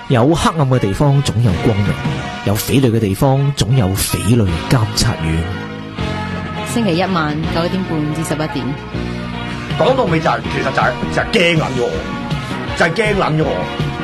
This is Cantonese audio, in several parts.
有黑暗嘅地方總有光明，有匪類嘅地方總有匪類監察院。 星期一晚9點半至11點。 講到尾就係、其實就係驚撚咗我，就係驚撚咗我。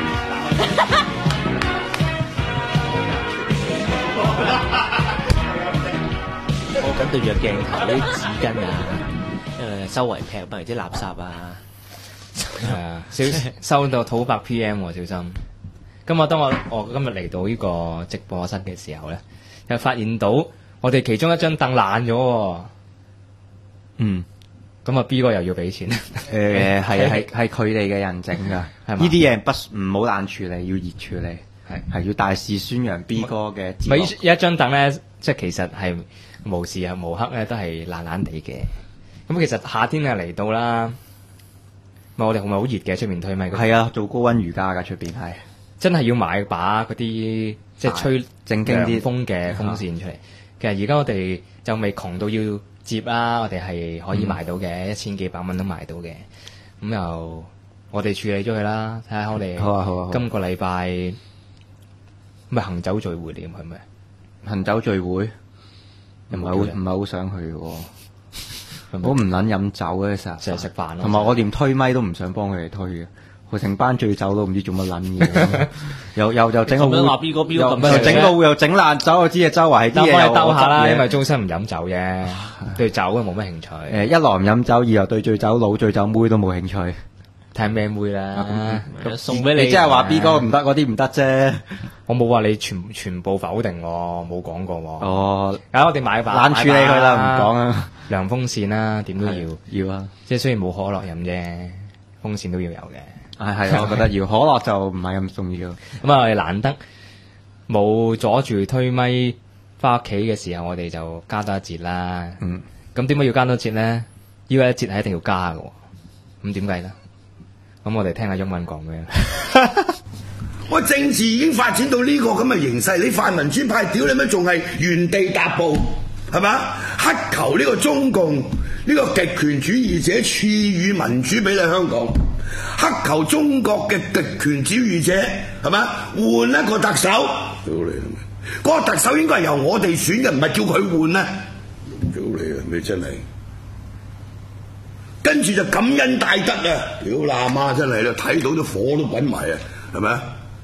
我緊對住個鏡頭啲紙巾啊，周圍劈埋啲垃圾啊。 係啊，收到土白 PM 喎，小心。當我今日嚟到呢個直播室嘅時候咧，就發現到我哋其中一張凳爛咗喎。 嗯， 咁啊 B 哥又要俾錢。 係佢哋嘅人整㗎，呢啲嘢唔好冷處理，要熱處理，係要大肆宣揚 B 哥嘅。 咪一張凳咧，即係其實係無時係無刻咧都係爛爛地嘅。咁其實夏天啊嚟到啦，咪我哋係咪好熱嘅出面推咪？ 係啊，做高溫瑜伽㗎出邊係。 真係要買把嗰啲即係吹正經啲風嘅風扇出嚟。其實而家我哋就未窮到要接啦，我哋係可以買到嘅，1000幾百蚊都買到嘅。咁又我哋處理咗佢啦，睇下我哋好啊今個禮拜咪行走聚會嚟係咪？ 行走聚會唔係好想去喎。我唔撚飲酒嘅成日食飯咯， 同埋我連推咪都唔想幫佢哋推嘅。佢成班醉酒都唔知做乜撚嘢，又整個話 B 哥又整到又整爛酒，我知啊，周圍係啲嘢又兜下啦，因為終身唔飲酒啫，對酒啊冇乜興趣。 一來唔飲酒，二來對醉酒佬、醉酒妹都冇興趣。 睇咩妹啦， 送俾你。 你即係話 B 哥唔得，嗰啲唔得啫。 我冇話你全部否定喎，冇講過喎。 哦， 我哋買把冷處理佢啦，唔講啊。 涼風扇啦，點都要啊。 即係雖然冇可樂飲啫，風扇都要有嘅。 係，我覺得要可樂就唔係咁重要。 咁啊，我哋難得冇阻住推咪翻屋企嘅時候，我哋就加多一節啦。咁點解要加多一節咧？呢個一節係一定要加嘅。咁點解咧？咁我哋聽下英文講咩？ 喂，政治已經發展到呢個咁嘅形勢，你泛民主派屌你咩？仲係原地踏步，係嘛？乞求呢個中共呢個極權主義者賜予民主俾你香港。乞求中國嘅極權主義者係咪換一個特首？屌你係咪？嗰個特首應該係由我哋選嘅，唔係叫佢換啊！屌你啊！你真係，跟住就感恩戴德啊！屌你阿媽真係啦，睇到啲火都滾埋啊！係咪啊？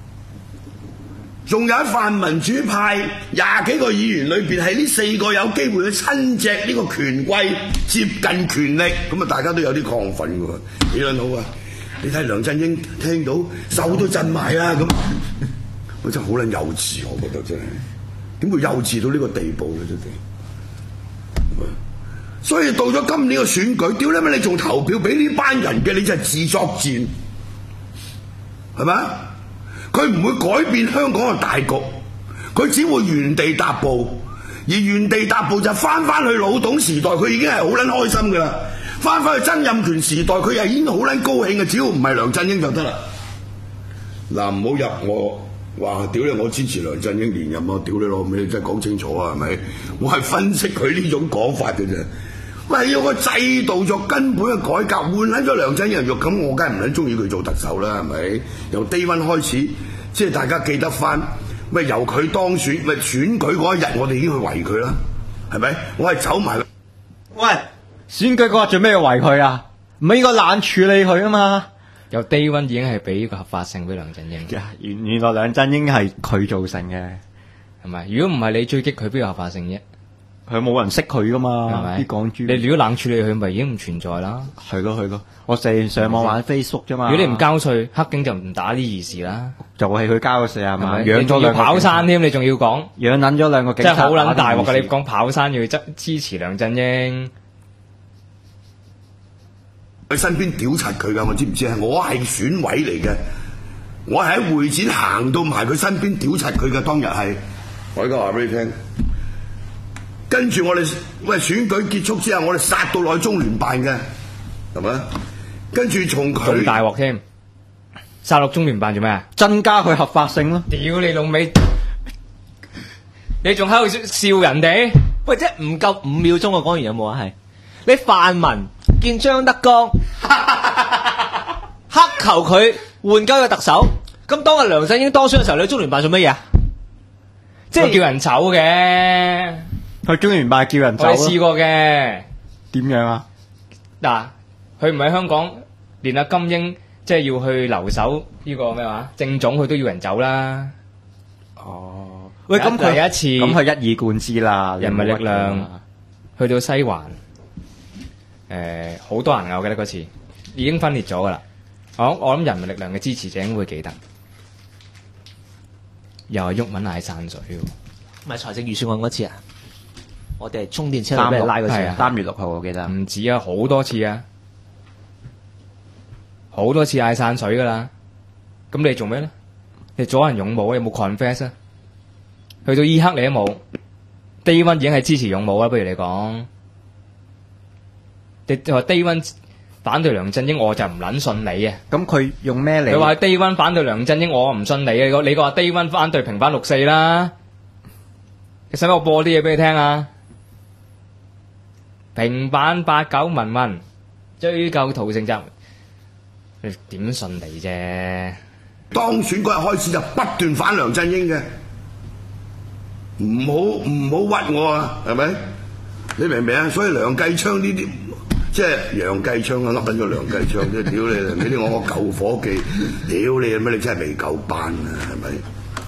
仲有一泛民主派20幾個議員裏邊，係呢4個有機會去親隻呢個權貴，接近權力，咁啊大家都有啲亢奮嘅喎，幾撚好啊！你睇梁振英聽到手都震埋啦，咁我真係好撚幼稚，我覺得真係點會幼稚到呢個地步嘅真係。所以到咗今年嘅選舉，屌你咩？你仲投票俾呢班人嘅，你就係自作賤，係咪？佢唔會改變香港嘅大局，佢只會原地踏步，而原地踏步就翻去老董時代，佢已經係好撚開心㗎啦。翻去曾蔭權時代，佢又已經好撚高興嘅，只要唔係梁振英就得啦。嗱，唔好入我話屌你，我支持梁振英連任啊！屌你老味，你真係講清楚啊，係咪？我係分析佢呢種講法嘅啫。喂，要個制度作根本嘅改革，換撚咗梁振英肉，咁我梗係唔撚中意佢做特首啦，係咪？由低溫開始，即係大家記得翻，喂，由佢當選，喂，選舉嗰一日，我哋已經去圍佢啦，係咪？我係走埋。 喂，選舉嗰日做咩要圍佢啊？唔係應該冷處理佢啊嘛？ 由低溫已經係俾個合法性俾梁振英。 原來梁振英係佢造成嘅， 係咪？如果唔係你追擊佢，邊有合法性啫？ 佢冇人識佢噶嘛， 係咪？ 啲港豬， 你如果冷處理佢，咪已經唔存在啦。 係咯，我成日上網玩 Facebook 啫嘛。 如果你唔交稅，黑警就唔打呢件事啦。 就係佢交咗40萬， 養咗兩個跑山添，你仲要講養撚咗2個警察， 真係好撚大鑊㗎！你講跑山要支持梁振英， 佢身邊屌柒佢㗎，我知唔知啊？我係選委嚟嘅，我係喺會展行到埋佢身邊屌柒佢嘅，當日係我而家話俾你聽。跟住我哋選舉結束之後，我哋殺到落去中聯辦嘅，係咪？跟住從佢仲大鑊添，殺落中聯辦做咩啊？ 增加佢合法性咯！ 屌你老味，你仲喺度笑人哋？ 喂，即係唔夠5秒鐘啊！講完有冇啊？係你泛民見張德江乞求佢換鳩個特首， 咁當日梁振英當選嘅時候，你去中聯辦做乜嘢啊？即係佢叫人走嘅， 去中聯辦叫人走咯。 我哋試過嘅。 點樣啊？ 嗱，佢唔喺香港，連阿金英即係要去留守呢個咩話正總，佢都要人走啦。 哦，喂，咁有一次咁佢一以貫之啦， 人民力量去到西環，好多人我記得嗰次已經分裂咗噶啦。我諗人民力量嘅支持者應該會記得，又係鬱文嗌散水喎。 唔係財政預算案嗰次啊？我哋係充電車俾人拉嗰次啊 ！3月6號我記得， 唔止啊，好多次啊，好多次嗌散水噶啦。咁你做咩咧？你阻人勇武，有冇 confess 啊？去到伊克你都冇，Day One 已經係支持勇武啦。不如你講，你話 Day One 反對梁振英，我就唔撚信你啊！ 咁佢用咩嚟？ 佢話 Day One 反對梁振英，我唔信你啊！你個話 Day One 反對平反6·4啦，你使唔使我播啲嘢俾你聽啊？平反89民運，追究屠城責，你點信你啫？ 當選嗰日開始就不斷反梁振英嘅，唔好屈我啊，係咪？你明唔明啊？所以梁繼昌呢啲即係楊繼昌啊，笠緊咗梁繼昌啫！屌你！你啲我舊伙計，屌你乜？你真係未夠班啊，係咪？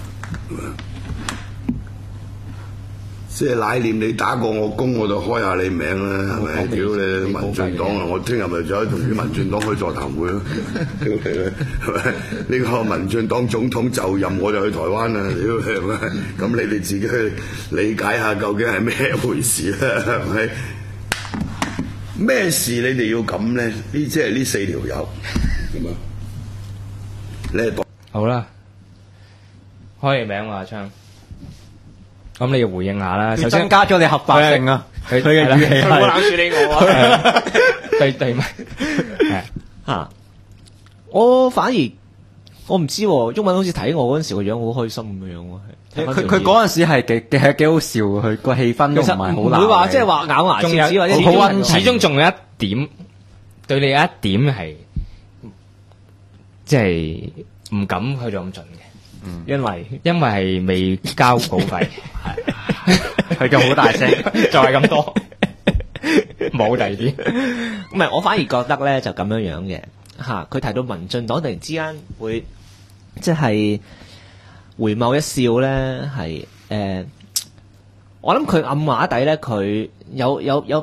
即係乃念你打過我工，我就開下你名啦，係咪？屌你民進黨啊！我聽日咪就同啲民進黨開座談會咯，屌你係咪？呢個民進黨總統就任我就去台灣啦，屌你係咪？咁你哋自己去理解下究竟係咩回事啦，係咪？咩事你哋要咁咧？呢即係呢4條友咁啊！你係黨好啦，開你名喎阿昌。咁你要回應下啦，首先增加咗你合法性啊！佢嘅語氣佢冇冷處理我啊！ 對咪嚇，我反而我唔知喎，毓民好似睇我嗰陣時個樣好開心咁樣喎。 佢嗰陣時係幾好笑，佢個氣氛都唔係好難。 唔會話即係話咬牙切齒或者好溫情，始終仲有一點對你有一點係即係唔敢去到咁盡嘅。因為係未交稿費， 佢就好大聲， 就係咁多，冇第二啲。 唔係，我反而覺得咧就咁樣樣嘅嚇。佢提到民進黨突然之間會即係回眸一笑咧，係我諗佢暗話底咧，佢有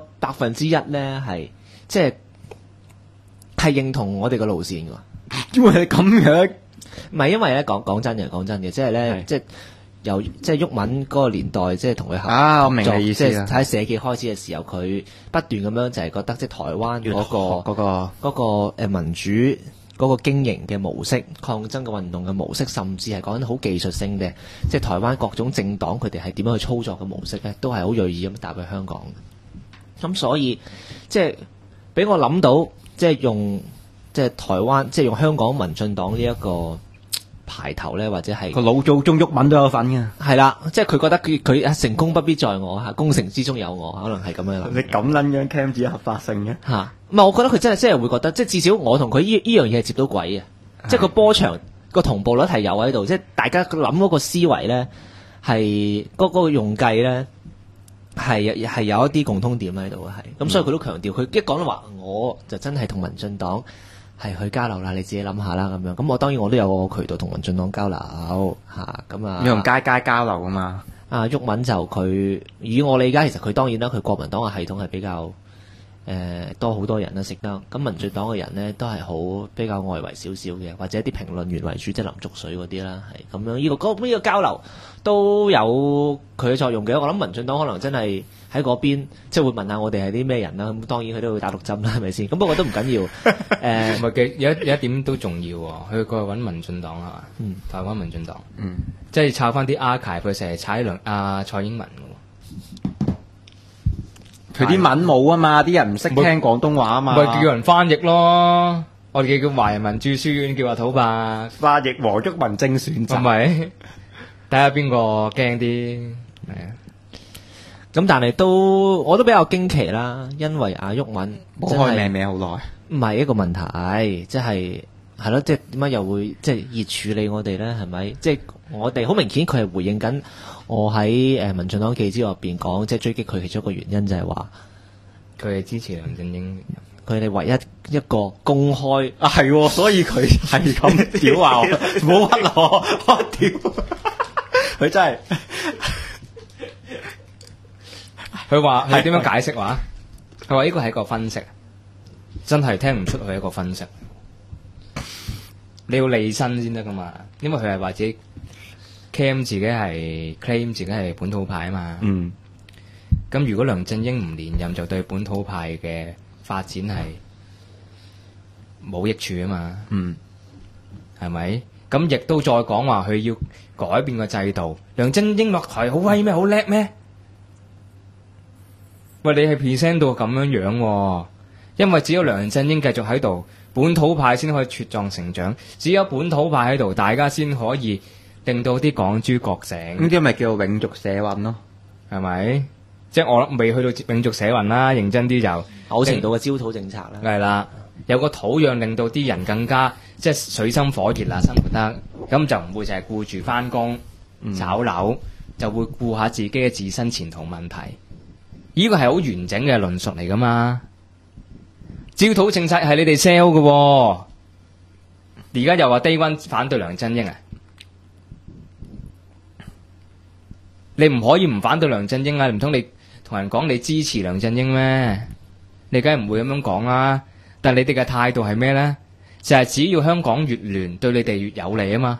1%咧係即係認同我哋個路線㗎。 因為咁樣。 唔係因為咧講真嘅，即係咧，即係由即係毓民嗰個年代，即係同佢合啊，我明你意思啦。 即係喺社記開始嘅時候，佢不斷咁樣就係覺得即係台灣嗰個民主嗰個經營嘅模式、抗爭嘅運動嘅模式，甚至係講緊好技術性嘅，即係台灣各種政黨佢哋係點樣去操作嘅模式咧，都係好鋭意咁踏入香港嘅。咁所以即係俾我諗到，即係用。即係台灣，即係用香港民進黨呢一個牌頭咧，或者係個老祖宗毓民都有份嘅。係啦，即係佢覺得佢成功不必在我嚇，功成之中有我，可能係咁樣諗。 你咁撚樣 cam 自己合法性嘅嚇，唔係我覺得佢真係會覺得，即係至少我同佢呢樣嘢係接到軌嘅，即係個波長個同步率係有喺度，即係大家諗嗰個思維咧係嗰個用計咧係有一啲共通點喺度嘅係，咁所以佢都強調，佢一講到話我就真係同民進黨。係去交流啦，你自己諗下啦咁樣。咁我當然我都有個渠道同民進黨交流嚇，咁啊。 你同街交流啊嘛。 啊，毓民就佢以我理解，其實佢當然啦，佢國民黨嘅系統係比較多好多人啦識得。咁民進黨嘅人呢，都係好比較外圍少少嘅，或者一啲評論員為主，即係林竹水嗰啲啦，係咁樣。呢個交流都有佢嘅作用嘅。我諗民進黨可能真係。喺嗰邊即係會問下我哋係啲咩人啦，咁當然佢都會打6針啦，係咪先？咁不過都唔緊要。 唔係嘅，有一點都重要喎。佢過去揾民進黨係嘛？台灣民進黨，即係抄翻啲 archive，佢成日踩蔡英文嘅喎。 佢啲文冇啊嘛，啲人唔識聽廣東話啊嘛。 咪叫人翻譯咯，我哋叫華人民駐書院叫阿土伯翻譯和毓民精選集。 係咪？睇下邊個驚啲係啊？ 咁但係我都比較驚奇啦，因為阿毓民冇開名好耐， 唔係一個問題，即係係咯，即係點解又會即係熱處理我哋咧？係咪？即係我哋好明顯，佢係回應緊我喺民進黨記者入邊講，即係追擊佢其中一個原因就係話佢係支持梁振英。 佢哋唯一一個公開啊係喎，所以佢係咁屌話我，唔好屈我屌，佢真係佢話係點樣解釋話？佢話呢個係一個分析，真係聽唔出佢係一個分析。你要利身先得噶嘛，因為佢係話自己 claim 自己係本土派啊嘛。 嗯。 咁如果梁振英唔連任，就對本土派嘅發展係冇益處啊嘛。 嗯。 係咪？咁亦都再講話佢要改變個制度。梁振英落台好威咩？好叻咩？喂，你係 present 到咁樣喎，因為只有梁振英繼續喺度，本土派先可以茁壯成長。只有本土派喺度，大家先可以令到啲港豬覺醒。 呢啲咪叫做永續社運咯， 係咪？即係我未去到永續社運啦，認真啲就某程度嘅焦土政策啦。 係啦，有個土壤令到啲人更加即係水深火熱啦，生活得咁就唔會淨係顧住翻工炒樓，就會顧下自己嘅自身前途問題。呢個係好完整嘅論述嚟噶嘛？焦土政策係你哋 sell 嘅，而家又話低溫反對梁振英啊？你唔可以唔反對梁振英啊？唔通你同人講你支持梁振英咩？你梗係唔會咁樣講啦。但係你哋嘅態度係咩咧？就係只要香港越亂，對你哋越有利啊嘛，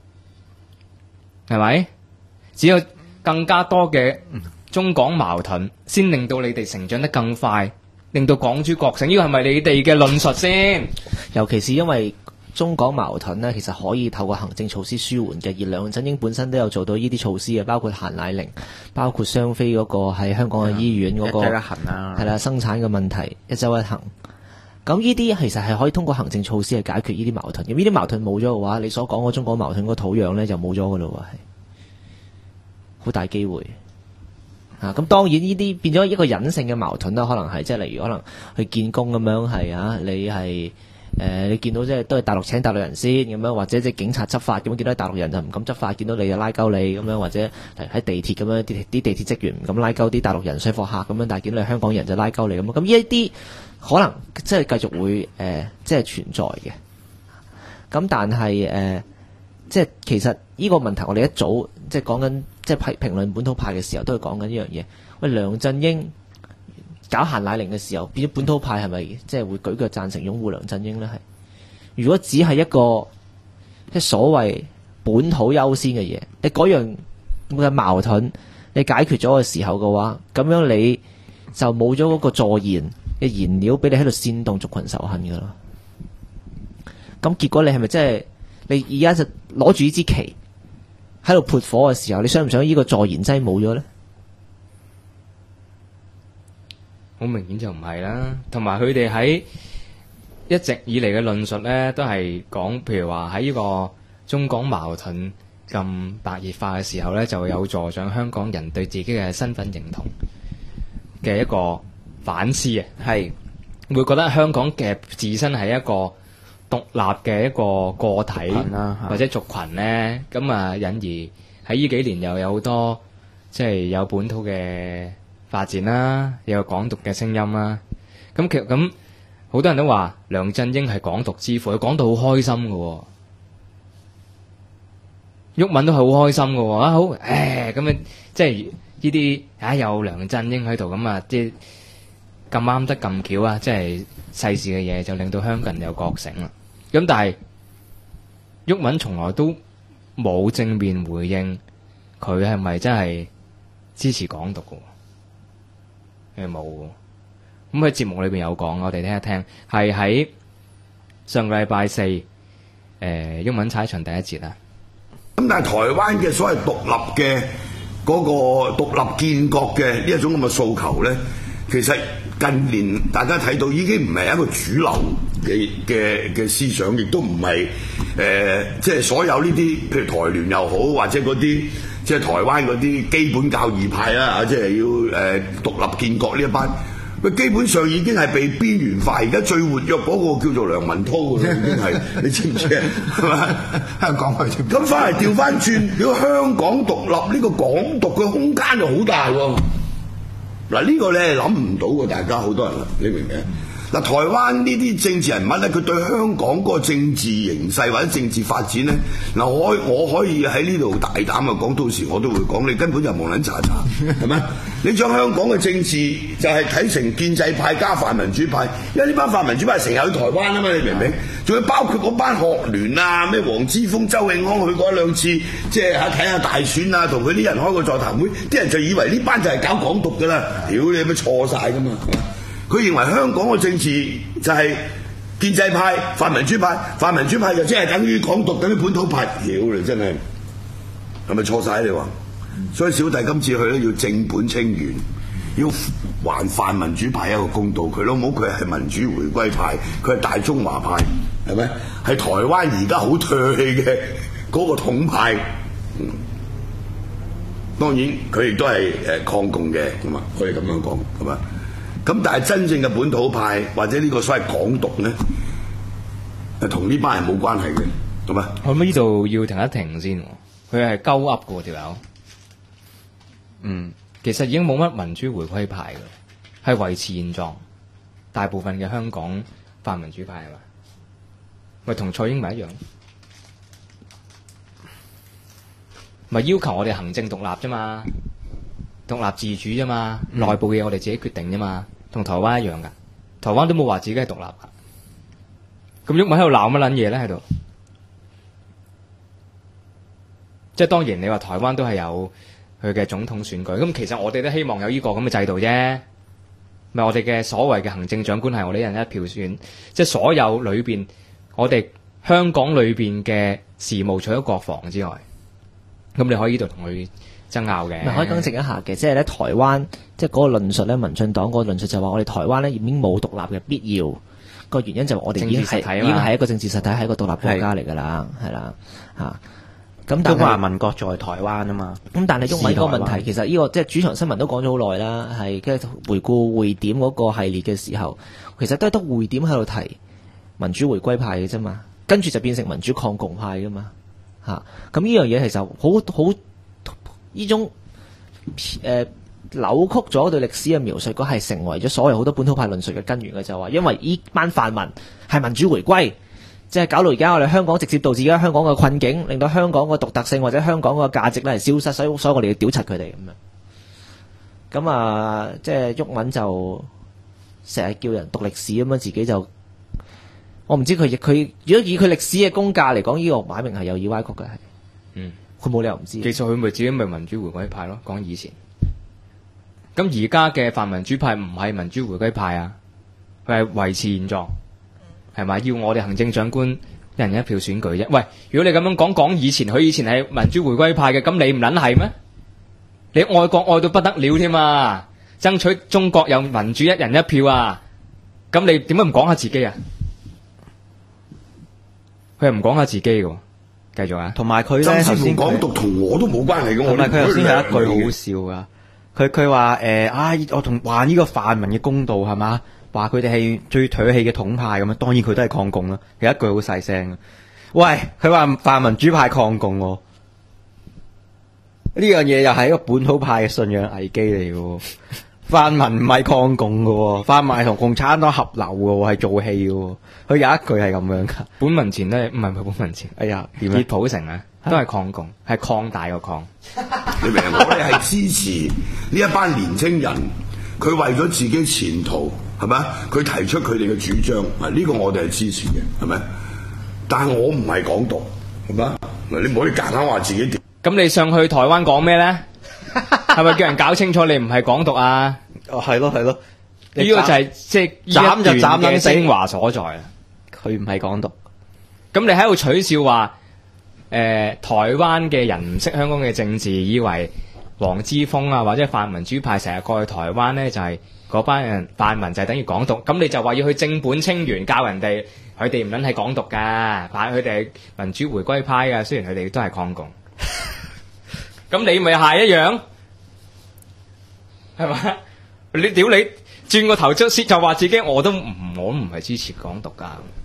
係咪？只有更加多嘅中港矛盾，先令到你哋成長得更快，令到港豬覺醒。呢個係咪你哋嘅論述先？ 尤其是因為中港矛盾呢，其實可以透過行政措施舒緩嘅，而梁振英本身都有做到呢啲措施嘅，包括限奶令，包括雙非嗰個喺香港嘅醫院嗰、個一周一行啦， 係啦生產嘅問題一周一行。咁呢啲其實係可以通過行政措施去解決呢啲矛盾。咁呢啲矛盾冇咗嘅話，你所講嘅中港矛盾嗰個土壤呢，就冇咗㗎咯喎，係好大機會。咁當然呢啲變咗一個隱性嘅矛盾啦，可能係即係例如可能去見工咁樣係啊，你係你見到即係都係大陸請大陸人先咁樣，或者即係警察執法咁樣，見到大陸人就唔敢執法，見到你就拉鳩你咁樣，或者喺地鐵咁樣啲地鐵職員唔敢拉鳩啲大陸人水貨客咁樣，但係見到你香港人就拉鳩你咁。咁呢一啲可能即係繼續會即係存在嘅。咁但係即係其實呢個問題我哋一早即係講緊。即係評論本土派嘅時候，都係講緊呢樣嘢。喂，梁振英搞限奶令嘅時候，變咗本土派係咪即係會舉腳贊成擁護梁振英呢？係如果只係一個即係所謂本土優先嘅嘢，你嗰樣嘅矛盾你解決咗嘅時候嘅話，咁樣你就冇咗嗰個助燃嘅燃料俾你喺度煽動族群仇恨㗎啦。咁結果你係咪即係你而家就攞住呢支旗喺度潑火嘅時候，你想唔想呢個助燃劑冇咗呢？ 好明顯就唔係啦。同埋佢哋喺一直以嚟嘅論述呢，都係講，譬如話喺呢個中港矛盾咁白熱化嘅時候呢，就有助長香港人對自己嘅身份認同嘅一個反思啊。係會覺得香港嘅自身係一個獨立嘅一個個體或者族群呢，咁啊引而喺呢幾年又有好多即係有本土嘅發展啦，又有港獨嘅聲音啦。咁其實咁好多人都話梁振英係港獨之父，佢講到好開心嘅喎，毓民都係好開心嘅喎。啊好，咁樣即係呢啲有梁振英喺度咁啊，即係咁啱得咁巧啊，即係世事嘅嘢就令到香港人有覺醒啦。咁但係毓民從來都冇正面回應佢係咪真係支持港獨嘅，係冇。咁喺節目裏邊有講，我哋聽一聽，係喺上個禮拜四，毓民踩場第一節啦。 咁但係台灣嘅所謂獨立嘅嗰個獨立建國嘅呢一種咁嘅訴求咧，其實近年大家睇到已經唔係一個主流嘅思想，亦都唔係即係所有呢啲，譬如台聯又好，或者嗰啲即係台灣嗰啲基本教義派啦，即係要獨立建國呢一班， 佢基本上已經係被邊緣化，而家最活躍嗰個叫做梁文韜㗎啦，已經係你知唔知啊？係嘛？ 香港去咁翻嚟調翻轉，如果香港獨立呢個港獨嘅空間就好大喎。嗱呢個你係諗唔到嘅，大家好多人啦，你明唔明？嗱，台灣呢啲政治人物咧，佢對香港嗰個政治形勢或者政治發展咧，嗱我可以喺呢度大膽啊講，到時我都會講，你根本就蒙撚查查，係咪？你將香港嘅政治就係睇成建制派加泛民主派，因為呢班泛民主派成日去台灣啊嘛，你明唔明？仲要包括嗰班學聯啊，咩黃之鋒、周永康去過一兩次，即係睇下大選啊，同佢啲人開個座談會，啲人就以為呢班就係搞港獨㗎啦，屌你咪錯晒㗎嘛！佢認為香港嘅政治就係建制派、泛民主派，泛民主派就即係等於港獨，等於本土派，屌你真係係咪錯晒你話？所以小弟今次去咧要正本清源，要還泛民主派一個公道。佢老母佢係民主回歸派，佢係大中華派，係咪？係台灣而家好唾棄嘅嗰個統派。當然佢亦都係抗共嘅，咁啊可以咁樣講，係嘛？咁但係真正嘅本土派或者呢個所謂港獨咧，同呢班人冇關係嘅，係嘛？ 我諗呢度要停一停先，佢係鳩噏嘅條友。其實已經冇乜民主回歸派嘅，係維持現狀。大部分嘅香港泛民主派係嘛？咪同蔡英文一樣，咪要求我哋行政獨立啫嘛，獨立自主啫嘛，內部嘢我哋自己決定啫嘛，同台灣一樣噶。台灣都冇話自己係獨立噶。咁郁文喺度鬧乜撚嘢咧？喺度，即係當然你話台灣都係有佢嘅總統選舉，咁其實我哋都希望有呢個咁嘅制度啫。咪我哋嘅所謂嘅行政長官係我哋一人一票選，即係所有裏邊我哋香港裏邊嘅事務，除咗國防之外，咁你可以呢度同佢爭拗嘅。 咪可以更正一下嘅，即係咧台灣即係嗰個論述咧，民進黨嗰個論述就話我哋台灣咧已經冇獨立嘅必要。個原因就係我哋已經係一個政治實體，係一個獨立國家嚟㗎啦，係啦嚇。咁但係中華民國在台灣啊嘛。咁但係中文嗰個問題，其實呢個即係主場新聞都講咗好耐啦，係跟住回顧匯點嗰個系列嘅時候，其實都係得匯點喺度提民主回歸派嘅啫嘛，跟住就變成民主抗共派㗎嘛嚇。咁呢樣嘢其實好呢種扭曲咗對歷史嘅描述，嗰係成為咗所謂好多本土派論述嘅根源嘅，就話因為呢班泛民係民主回歸。即係搞到而家我哋香港直接導致而家香港嘅困境，令到香港嘅獨特性或者香港嘅價值咧係消失，所以我哋要屌柒佢哋咁樣。咁啊，即係毓民就成日叫人讀歷史咁樣，自己就我唔知佢如果以佢歷史嘅功架嚟講，呢個擺明係有意歪曲嘅係。佢冇理由唔知。 其實佢咪自己咪民主回歸派咯，講以前。咁而家嘅泛民主派唔係民主回歸派啊，佢係維持現狀。係咪要我哋行政長官一人一票選舉啫？喂，如果你咁樣講以前，佢以前係民主回歸派嘅，咁你唔撚係咩？你愛國愛到不得了添啊！爭取中國有民主一人一票啊！咁你點解唔講下自己啊？佢又唔講下自己嘅，繼續啊！ 同埋佢咧頭先港獨同我都冇關係嘅， 同埋佢頭先有一句好笑噶，佢話我同話呢個泛民嘅公道係嘛？話佢哋係最唾棄嘅統派咁樣，當然佢都係抗共啦。有一句好細聲，喂，佢話泛民主派抗共喎，呢樣嘢又係一個本土派嘅信仰危機嚟嘅。泛民唔係抗共嘅，泛民係同共產黨合流嘅，係做戲嘅。佢有一句係咁樣噶。 本民前咧，唔係本民前。哎呀，熱普城啊，都係抗共，係擴大個抗。 你明？我哋係支持呢一班年青人，佢為咗自己前途。係咪？佢提出佢哋嘅主張，呢個我哋係支持嘅，係咪？但係我唔係港獨，係咪？你唔可以夾硬話自己點。 咁你上去台灣講咩咧？係咪叫人搞清楚你唔係港獨啊？ 哦，係咯係咯， 呢個就係即係斬就斬嘅精華所在啊！ 佢唔係港獨。 咁你喺度取笑話台灣嘅人唔識香港嘅政治，以為黃之鋒啊或者泛民主派成日過去台灣咧就係。嗰班人泛民就係等於港獨，咁你就話要去正本清源教人哋，佢哋唔撚係港獨㗎，佢哋係民主回歸派㗎，雖然佢哋都係抗共。咁你咪係一樣，係嘛？你屌你轉個頭就話自己我都唔係支持港獨㗎。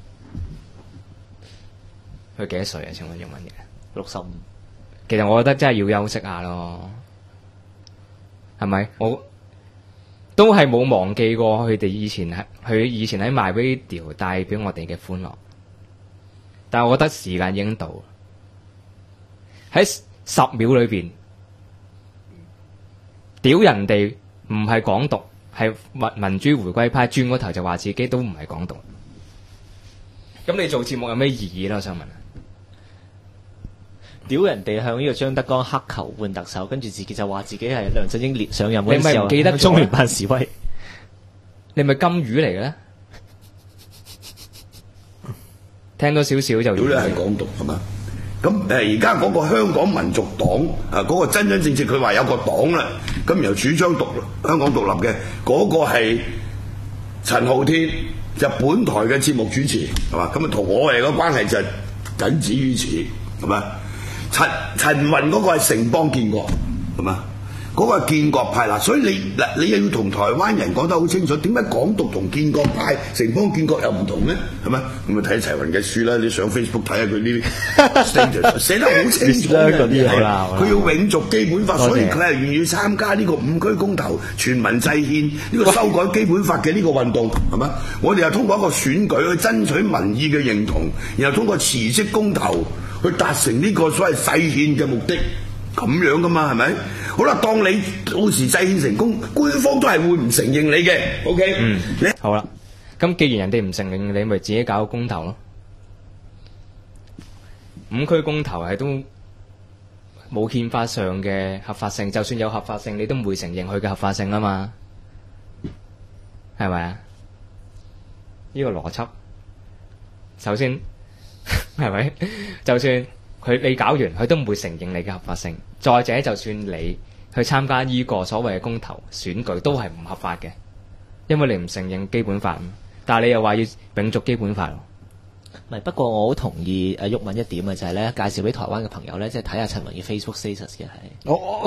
佢幾多歲啊？請問英文嘅 65。 其實我覺得真係要休息下咯，係咪？我都係冇忘記過佢以前喺 MyRadio 帶俾我哋嘅歡樂，但係我覺得時間已經到，喺10秒裏邊屌人哋唔係港獨，係民主回歸派，轉個頭就話自己都唔係港獨，咁你做節目有咩意義咧？我想問。 屌人哋向呢個張德江乞求換特首，跟住自己就話自己係梁振英上任嗰陣時候， 你咪唔記得咗中聯辦示威， 你咪金魚嚟嘅咧？聽多少少就屌你係港獨係嘛？咁而家嗰個香港民族黨嗰個真真正正佢話有個黨啦，咁然後主張香港獨立嘅嗰個係陳浩天，就本台嘅節目主持係嘛？咁啊同我哋嘅關係就僅止於此係嘛？陳雲嗰個係城邦建國係嘛？嗰個係建國派啦，所以你又要同台灣人講得好清楚，點解港獨同建國派、城邦建國有唔同咧？係咪？咁咪睇齊雲嘅書啦，你上 Facebook 睇下佢啲 status 寫得好清楚嘅，佢要永續基本法，所以佢係願意參加呢個5區公投、全民制憲呢個修改基本法嘅呢個運動，係咪？我哋又通過一個選舉去爭取民意嘅認同，然後通過辭職公投去達成呢個所謂制憲嘅目的，咁樣噶嘛，係咪？好啦，當你到時制憲成功，官方都係會唔承認你嘅 ，OK？ 好啦，咁既然人哋唔承認你，咪自己搞個公投咯。5區公投係都冇憲法上嘅合法性，就算有合法性，你都唔會承認佢嘅合法性啊嘛，係咪啊？呢個邏輯，首先係咪？就算你搞完，佢都唔會承認你嘅合法性。再者，就算你去參加呢個所謂嘅公投選舉，都係唔合法嘅，因為你唔承認基本法。但係你又話要永續基本法。 唔係，不過我好同意毓民一點嘅就係咧，介紹俾台灣嘅朋友咧，即係睇下陳雲嘅 Facebook status 嘅係。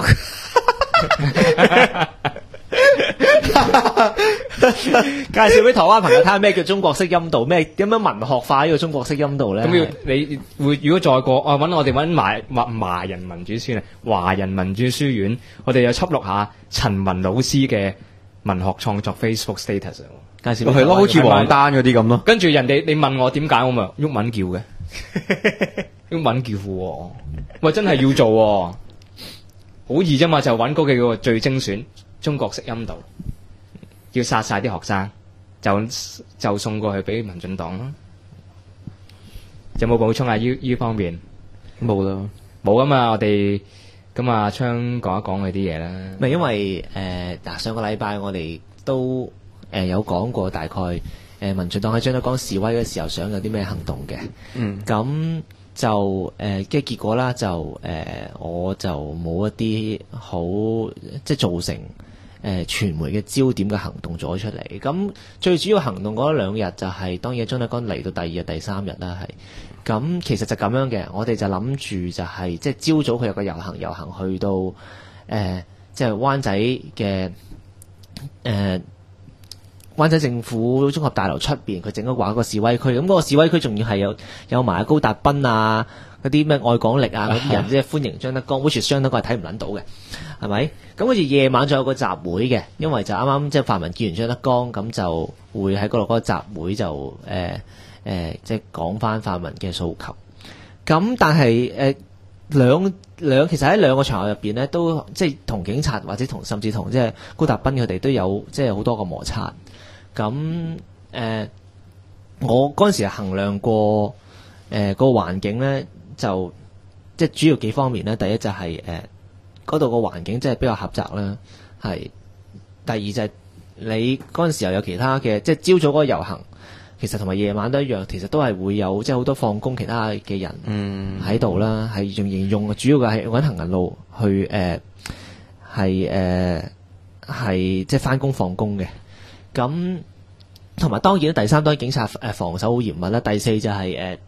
介紹俾台灣朋友睇下咩叫中國式音導，咩點樣文學化呢個中國式音導咧？ 咁你會如果再過我哋揾華人民主書院，華人民主書院，我哋又輯錄下陳雲老師嘅文學創作 Facebook status。 介紹係咯，好似王丹嗰啲咁咯。 跟住人哋你問我點解，我咪毓民叫嘅，毓民叫喎。喂，真係要做喎，好易啫嘛，就揾嗰幾個最精選中國式音導，要殺晒啲學生，就送過去俾民進黨咯。有冇補充啊？呢方面冇啦， 冇啊嘛。我哋咁阿昌講一講佢啲嘢啦。 咪因為上個禮拜我哋都有講過大概民進黨喺張德江示威嘅時候想有啲咩行動嘅。咁就嘅結果啦，就我就冇一啲好即係造成傳媒嘅焦點嘅行動做咗出嚟。咁最主要行動嗰2日就係、當然張德江嚟到第2日、第3日啦，係咁其實就咁樣嘅。我哋就諗住就係、即係朝早佢有個遊行去到即係灣仔嘅灣仔政府綜合大樓出邊，佢整咗話一個示威區，咁嗰個示威區仲要係有埋高達斌啊，嗰啲咩愛港力啊嗰啲人即係歡迎張德江，which 張德江係睇唔撚到嘅，係咪？咁好似夜晚仲有個集會嘅，因為就啱啱即係泛民見完張德江，咁就會喺嗰度嗰個集會就即係講翻泛民嘅訴求。咁但係其實喺兩個場合入邊咧，都即係同警察或者甚至同即係高達斌佢哋都有即係好多個摩擦。咁我嗰陣時係衡量過個環境咧，就即係主要幾方面咧。第一就係嗰度個環境即係比較狹窄啦，係。第二就係你嗰陣時候有其他嘅，即係朝早嗰個遊行，其實同埋夜晚都一樣，其實都係會有即係好多放工其他嘅人喺度啦，係用主要嘅係揾行人路去係即係翻工放工嘅。咁同埋當然第三，當然警察防守好嚴密啦。第四就係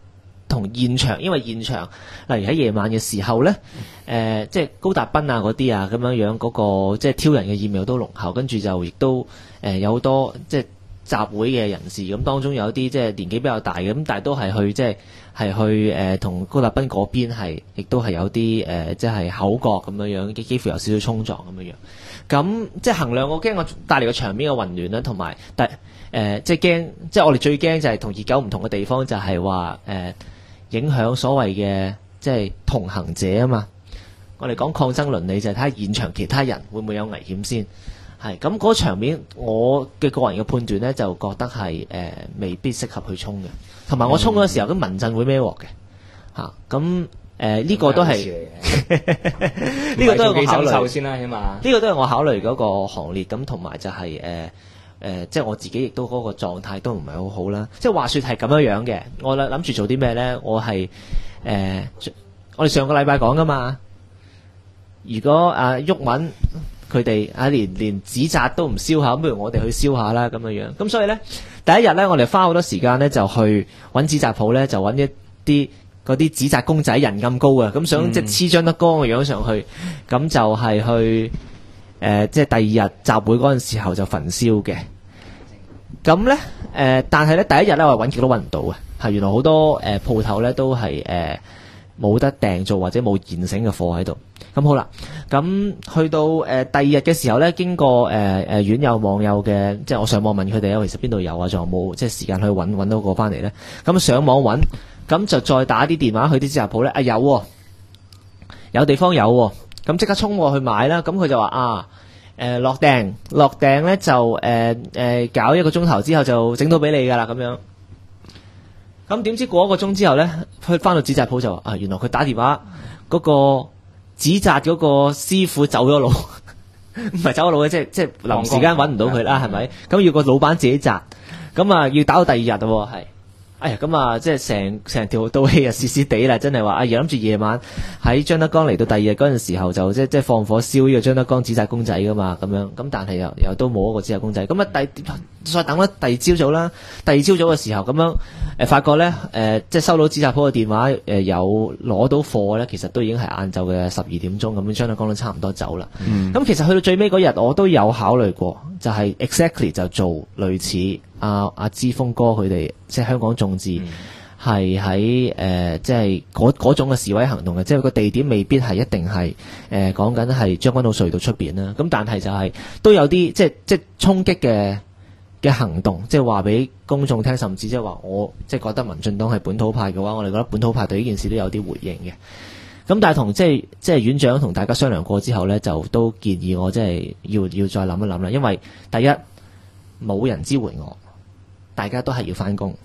同現場，因為現場例如喺夜晚嘅時候咧，即係高達斌啊嗰啲啊咁樣樣嗰個即係挑人嘅意味都濃厚，跟住就亦都有好多即係集會嘅人士，咁當中有啲即係年紀比較大嘅，咁但係都係去即係去同高達斌嗰邊係，亦都係有啲即係口角咁樣樣，幾乎有少少衝撞咁樣樣。咁即係衡量我驚我帶嚟個場面嘅混亂啦，同埋即係驚，即係我哋最驚就係同熱狗唔同嘅地方就係話影響所謂嘅即係同行者啊嘛。我哋講抗爭倫理就係睇下現場其他人會唔會有危險先。係咁嗰個場面，我嘅個人嘅判斷咧，就覺得係未必適合去衝嘅。同埋我衝嗰時候，咁民陣會孭鑊嘅嚇。咁呢個都係呢個都係我考慮先啦，起碼呢個都係我考慮嗰個行列。咁同埋就係即係我自己亦都嗰個狀態都唔係好好啦。即係話説係咁樣嘅，我諗住做啲咩咧？我係我哋上個禮拜講噶嘛。如果毓民佢哋連紙紮都唔燒下，不如我哋去燒下啦咁樣樣。咁所以咧，第一日咧，我哋花好多時間咧，就去揾紙紮鋪咧，就揾一啲嗰啲紙紮公仔人咁高嘅，咁想即係黐張德江嘅樣上去，咁就係去即係第二日集會嗰陣時候就焚燒嘅。咁咧但係咧第一日咧我揾極都揾唔到嘅，係原來好多鋪頭咧都係冇得訂做或者冇現成嘅貨喺度。咁好啦，咁去到第二日嘅時候咧，經過院友網友嘅，即係我上網問佢哋啊，其實邊度有啊？仲有冇即係時間去揾到個翻嚟咧？咁上網揾，咁就再打啲電話去啲紙紮鋪咧，有地方有，咁即刻衝過去買啦。咁佢就話落訂咧就搞1個鐘頭之後就整到俾你噶啦咁樣。咁點知過1個鐘之後咧，去翻到紙紮鋪就話原來佢打電話嗰個紙紮嗰個師傅走咗路，唔係走咗路嘅，即係臨時間揾唔到佢啦，係咪？咁要個老闆自己紮，咁要打到第二日咯，係。哎呀，咁即係成條道氣啊，蝕蝕地啦，真係話諗住夜晚喺張德江嚟到第二日嗰陣時候就即係放火燒呢個張德江紙紮公仔噶嘛，咁樣咁但係又都冇一個紙紮公仔，咁再等啦，第二朝早啦，第二朝早嘅時候咁樣發覺咧即係收到紙紮鋪嘅電話有攞到貨咧，其實都已經係晏晝嘅12點鐘，咁張德江都差唔多走啦。咁其實去到最尾嗰日我都有考慮過，就係 exactly 就做類似阿之鋒哥佢哋即係香港眾志係喺即係嗰種嘅示威行動嘅，即係個地點未必係一定係講緊係將軍澳隧道出邊啦。咁但係就係都有啲即係衝擊嘅行動，即係話俾公眾聽，甚至即係話我即係覺得民進黨係本土派嘅話，我哋覺得本土派對呢件事都有啲回應嘅。咁但係同即係院長同大家商量過之後呢，就都建議我即係要再諗一諗啦，因為第一冇人支援我。大家都係要翻工，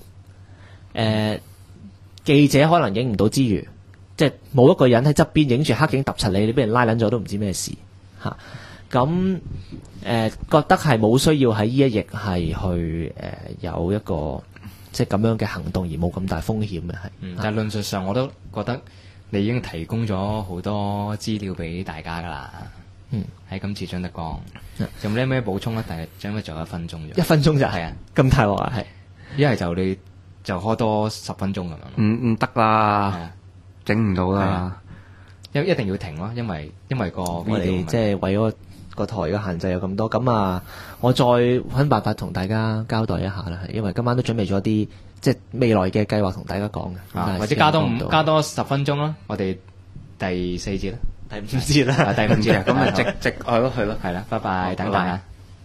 記者可能影唔到之餘，即係冇一個人喺側邊影住黑警揼柒你，你俾人拉撚咗都唔知咩事嚇。咁覺得係冇需要喺呢一役係去有一個即係咁樣嘅行動而冇咁大風險嘅係。 但係論述上我都覺得你已經提供咗好多資料俾大家㗎啦。喺今次張德江，有冇咩補充咧？但係將佢仲有1分鐘啫。 1分鐘就係啊， 咁大鑊啊，係。 一係就你就開多10分鐘咁樣。 唔得啦，整唔到啦。 一定要停咯，因為個我哋即係為咗個台嘅限制有咁多，咁我再揾辦法同大家交代一下啦。因為今晚都準備咗啲即係未來嘅計劃同大家講嘅， 或者加多10分鐘啦。我哋第4節啦。 第5節啦， 第5節咁直去咯， 係啦，拜拜，等等啊！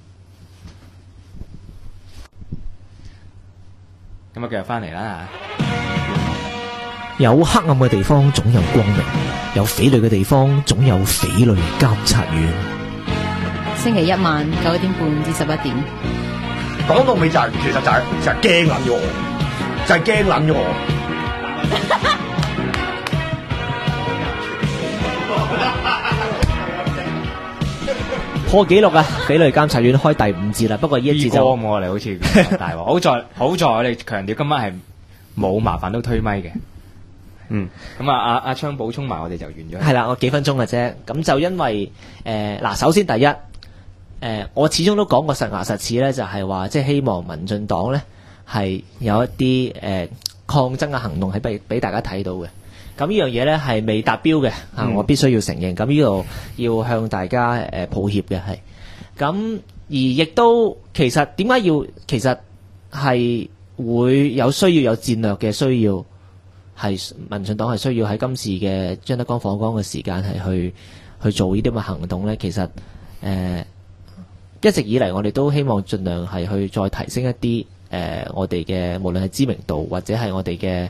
咁繼續翻嚟啦。 有黑暗嘅地方總有光明，有匪類嘅地方總有匪類監察院。 星期一晚9點半至11點。 講到尾就係，其實就係驚撚咗我，就係驚撚咗我。 破紀錄啊！匪類監察院開第5節啦，不過呢一節就我哋好似大鑊。好在我哋強調今晚係冇麻煩到推咪嘅。咁阿昌補充埋，我哋就完咗。 係啦，我幾分鐘嘅啫。咁就因為首先第一我始終都講過實牙實齒咧，就係話即係希望民進黨咧係有一啲抗爭嘅行動係俾大家睇到嘅。咁呢樣嘢呢係未達標嘅我必須要承認。咁呢度要向大家抱歉嘅係。咁而亦都其實點解要其實係會有需要有戰略嘅需要，係民進黨係需要喺今次嘅張德江訪港嘅時間係去做呢啲咁嘅行動呢。其實一直以嚟我哋都希望盡量係去再提升一啲我哋嘅無論係知名度或者係我哋嘅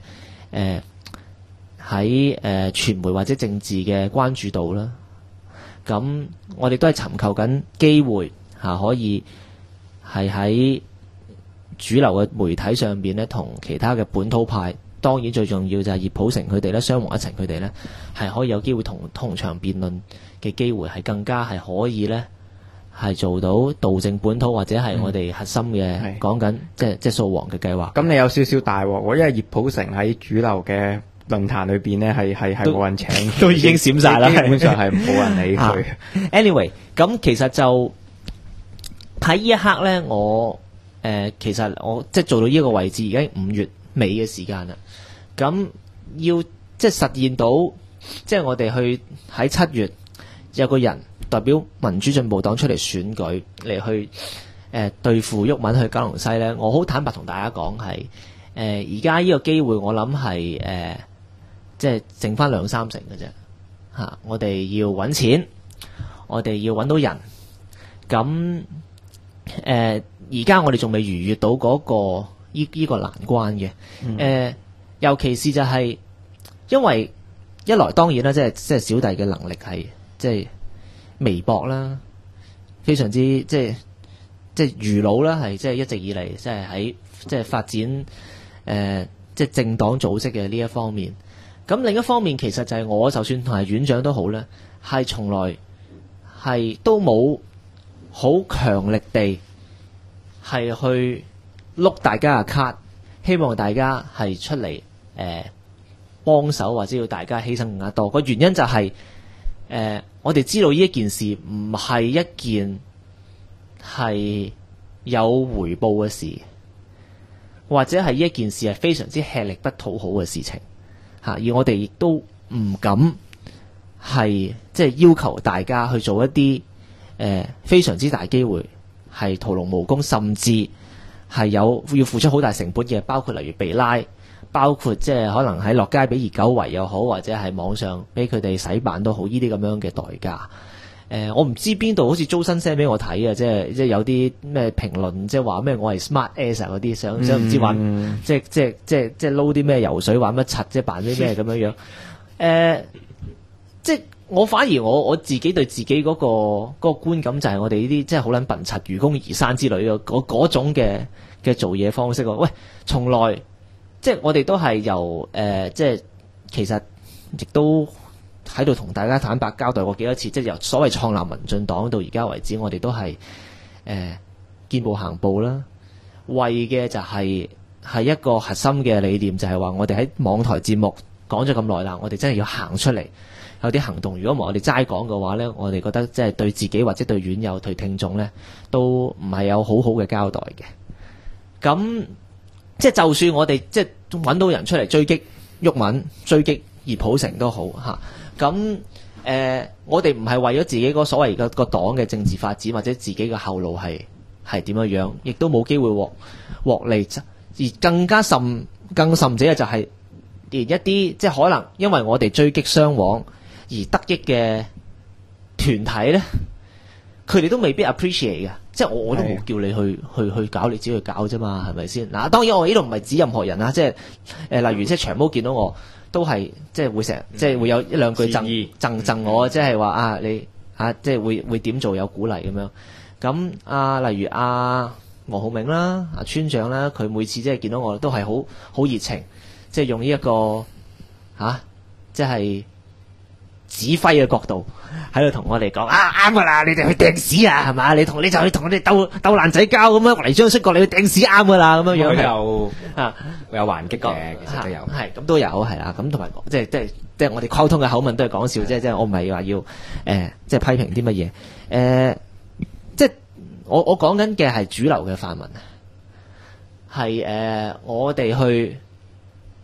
喺傳媒或者政治嘅關注度啦。咁我哋都係尋求緊機會可以係喺主流嘅媒體上邊咧，同其他嘅本土派，當然最重要就係葉普成佢哋咧，雙黃一齊佢哋咧，係可以有機會同場辯論嘅機會，係更加係可以咧，係做到導正本土或者係我哋核心嘅講緊即係掃黃嘅計劃。 咁你有少少大鑊喎，因為葉普成喺主流嘅論壇裏邊咧係冇人請， 都已經閃晒啦， 基本上係冇人理佢。 Anyway， 咁其實就喺呢一刻咧，其實我即係做到呢個位置，已經5月尾嘅時間啦。咁要即係實現到，即係我哋去喺7月有個人代表民主進步黨出嚟選舉嚟去對付毓民去九龍西咧。我好坦白同大家講係而家呢個機會，我諗係即係剩翻2-3成嘅啫嚇。我哋要揾錢，我哋要揾到人。咁而家我哋仲未逾越到嗰個呢個難關嘅。尤其是就係因為一來當然啦，即係小弟嘅能力係即係微薄啦，非常之即係愚魯啦，係即係一直以嚟即係喺即係發展即係政黨組織嘅呢一方面。咁另一方面，其實就係我就算係院長都好咧，係從來係都冇好強力地係去碌大家嘅卡，希望大家係出嚟幫手，或者要大家犧牲更加多。個原因就係我哋知道呢一件事唔係一件係有回報嘅事，或者係呢一件事係非常之吃力不討好嘅事情嚇，而我哋亦都唔敢係即係要求大家去做一啲非常之大機會係徒勞無功，甚至係要付出好大成本嘅，包括例如被拉，包括即係可能喺落街俾熱狗圍又好，或者係網上俾佢哋洗版都好，呢啲咁樣嘅代價。我唔知邊度好似租新聲俾我睇啊，即係有啲咩評論，即係話咩我係 smart ass 嗰啲，想唔知玩即係撈啲咩游水玩乜柒，即係扮啲咩咁樣樣。即係我反而我自己對自己嗰個觀感就係我哋呢啲即係好撚笨柒愚公移山之類嘅嗰種嘅做嘢方式喎。喂，從來即係我哋都係由即係其實亦都喺度同大家坦白交代過幾多次，即係由所謂創立民進黨到而家為止，我哋都係見步行步啦。為嘅就係一個核心嘅理念，就係話我哋喺網台節目講咗咁耐啦，我哋真係要行出嚟。有啲行動，如果唔係我哋齋講嘅話呢，我哋覺得即係對自己或者對院友、對聽眾呢，都唔係有好好嘅交代嘅。咁即係就算我哋即係揾到人出嚟追擊毓民、追擊葉普成都好嚇。咁我哋唔係為咗自己嗰所謂個黨嘅政治發展或者自己嘅後路係點樣樣，亦都冇機會獲利。而更甚者就係連一啲即係可能因為我哋追擊雙黃而得益嘅團體咧，佢哋都未必 appreciate 嘅，即係我都冇叫你去搞，你自己去搞啫嘛，係咪先？嗱，當然我呢度唔係指任何人啊，即係例如即係長毛見到我都係即係會成日即係會有一兩句贈我，即係話啊你啊即係會點做有鼓勵咁樣。咁例如黃浩銘啦、村長啦，佢每次即係見到我都係好熱情，即係用呢一個即係指揮嘅角度喺度同我哋講啱噶啦，你哋去掟屎啊，係嘛？你就去同我哋鬥爛仔交咁樣，嚟張出國你去掟屎啱噶啦，咁樣樣。 佢有還擊嘅，其實都有。係咁都有係啦，咁同埋即係我哋溝通嘅口吻都係講笑啫，即係我唔係話要即係批評啲乜嘢即係我講緊嘅係主流嘅泛民，係我哋去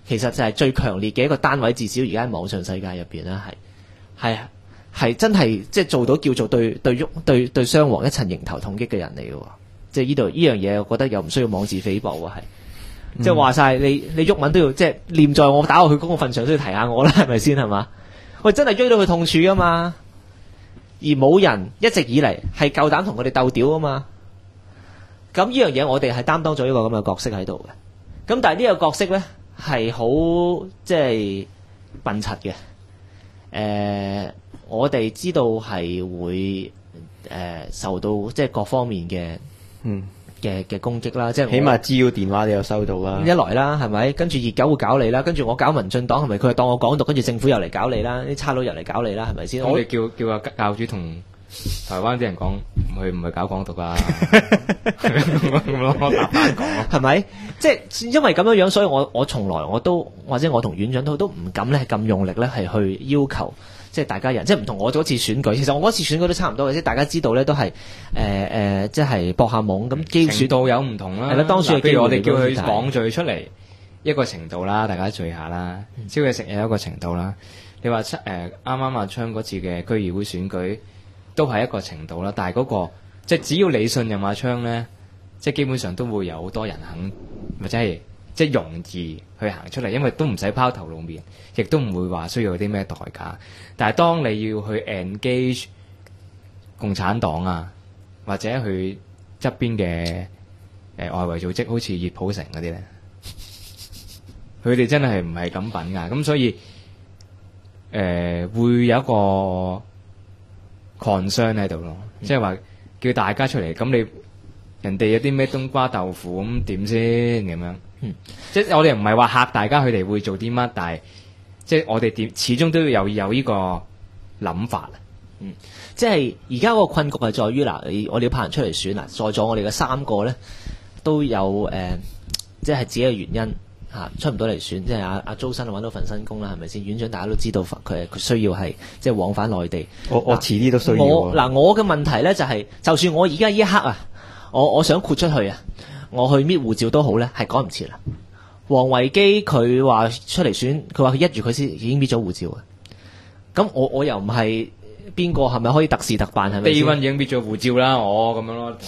其實就係最強烈嘅一個單位，至少而家喺網上世界入邊咧，係真係即係做到叫做對雙王一層迎頭痛擊嘅人嚟嘅喎。即係呢樣嘢，我覺得又唔需要妄自菲薄喎，係即係話晒你鬱文都要即係念在我打落去嗰個份上都要提下我啦，係咪先係嘛？喂，真係追到佢痛處噶嘛，而冇人一直以嚟係夠膽同佢哋鬥屌啊嘛。咁呢樣嘢我哋係擔當咗一個咁嘅角色喺度嘅。咁但係呢個角色咧係好即係笨柒嘅。我哋知道係會受到即係各方面嘅嘅攻擊啦，即係起碼滋擾電話你有收到啦。 一來啦，係咪？跟住熱狗會搞你啦，跟住我搞民進黨，係咪佢係當我港獨，跟住政府又嚟搞你啦，啲差佬又嚟搞你啦，係咪先？ 我哋叫阿教主同台灣啲人講，唔去搞港獨啊，咁咯，我答翻講， 係咪？即係因為咁樣樣，所以我從來我都或者我同院長都唔敢咧咁用力咧係去要求。即係大家人，即係唔同我嗰次選舉。其實我嗰次選舉都差唔多嘅，即係大家知道咧，都係即係搏下懵咁。機會程度有唔同啦。 係啦，當選嘅機會。 譬如我哋叫佢綁罪出嚟一個程度啦，大家聚下啦，燒嘢食嘢一個程度啦。你話啱啱阿昌嗰次嘅區議會選舉都係一個程度啦，但係嗰個即係只要你信任阿昌咧，即係基本上都會有好多人肯或者係即係容易去行出嚟，因為都唔使拋頭露面，亦都唔會話需要有啲咩代價。但係當你要去 engage 共產黨啊，或者去側邊嘅外圍組織，好似熱普城嗰啲咧，佢哋真係唔係咁品㗎。咁所以會有一個 concern 喺度咯，即係話叫大家出嚟，咁你人哋有啲咩冬瓜豆腐咁點先咁樣？即係我哋唔係話嚇大家佢哋會做啲乜，但係即係我哋始終都要有呢個諗法。 即係而家個困局係在於嗱，我哋要派人出嚟選嗱，在座我哋嘅3個咧都有即係自己嘅原因出唔到嚟選，即係阿周生揾到份新工啦，係咪先？院長大家都知道佢需要係即係往返內地。 我遲啲都需要。 我嘅問題咧就係，就算我而家呢一刻啊，我想豁出去啊，我去搣護照都好咧，係趕唔切啦。王維基佢話出嚟選，佢話佢一月佢先已經搣咗護照啊。咁我又唔係邊個，係咪可以特事特辦？係咪 ？Day one已經搣咗護照啦，我咁樣咯，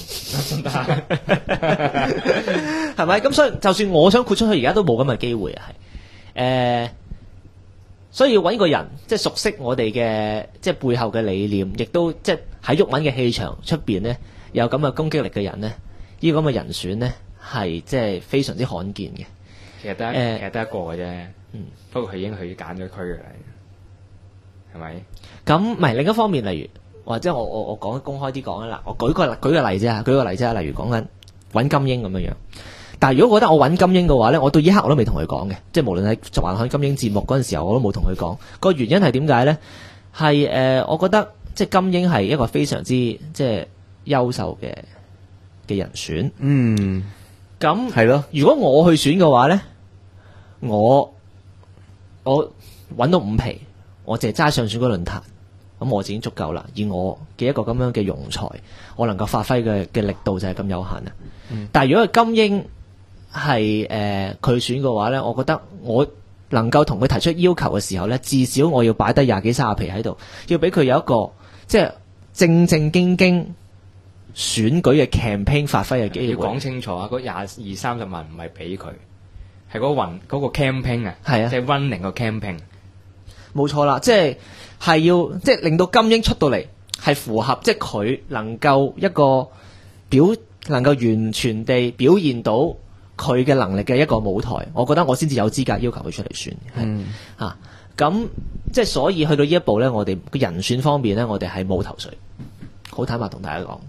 係咪？咁所以就算我想豁出去，而家都冇咁嘅機會啊。係所以要揾個人即係熟悉我哋嘅即係背後嘅理念，亦都即係喺毓民嘅氣場出邊呢，有咁嘅攻擊力嘅人呢，呢個咁嘅人選呢，係即係非常之罕見嘅。 其實得一個嘅啫，不過佢已經去揀咗區嘅啦，係咪？ 咁唔係另一方面，例如或者我講公開啲講啦，我舉個例啫，例如講緊揾金英咁樣樣。但係如果我覺得我揾金英嘅話咧，我到依刻我都未同佢講嘅，即係無論喺環看金英節目嗰陣時候，我都冇同佢講。個原因係點解咧？係我覺得即係金英係一個非常之即係優秀嘅人選。咁係咯。如果我去選嘅話咧，我揾到5皮，我淨係揸上選舉論壇，咁我就已經足夠啦。而我嘅一個咁樣嘅庸才，我能夠發揮嘅力度就係咁有限啦。但係如果係金英係佢選嘅話咧，我覺得我能夠同佢提出要求嘅時候咧，至少我要擺低20幾30皮喺度，要俾佢有一個即係正正經經選舉嘅 campaign 發揮嘅機會。 要講清楚啊！嗰20-30萬唔係俾佢，係嗰個 campaign 啊， 係啊， 即係 running 個 campaign。 冇錯啦，即係要即係令到金英出到嚟係符合，即係佢能夠一個能夠完全地表現到佢嘅能力嘅一個舞台，我覺得我先至有資格要求佢出嚟選。咁即係所以去到呢一步咧，我哋嘅人選方面咧，我哋係冇頭緒，好坦白同大家講。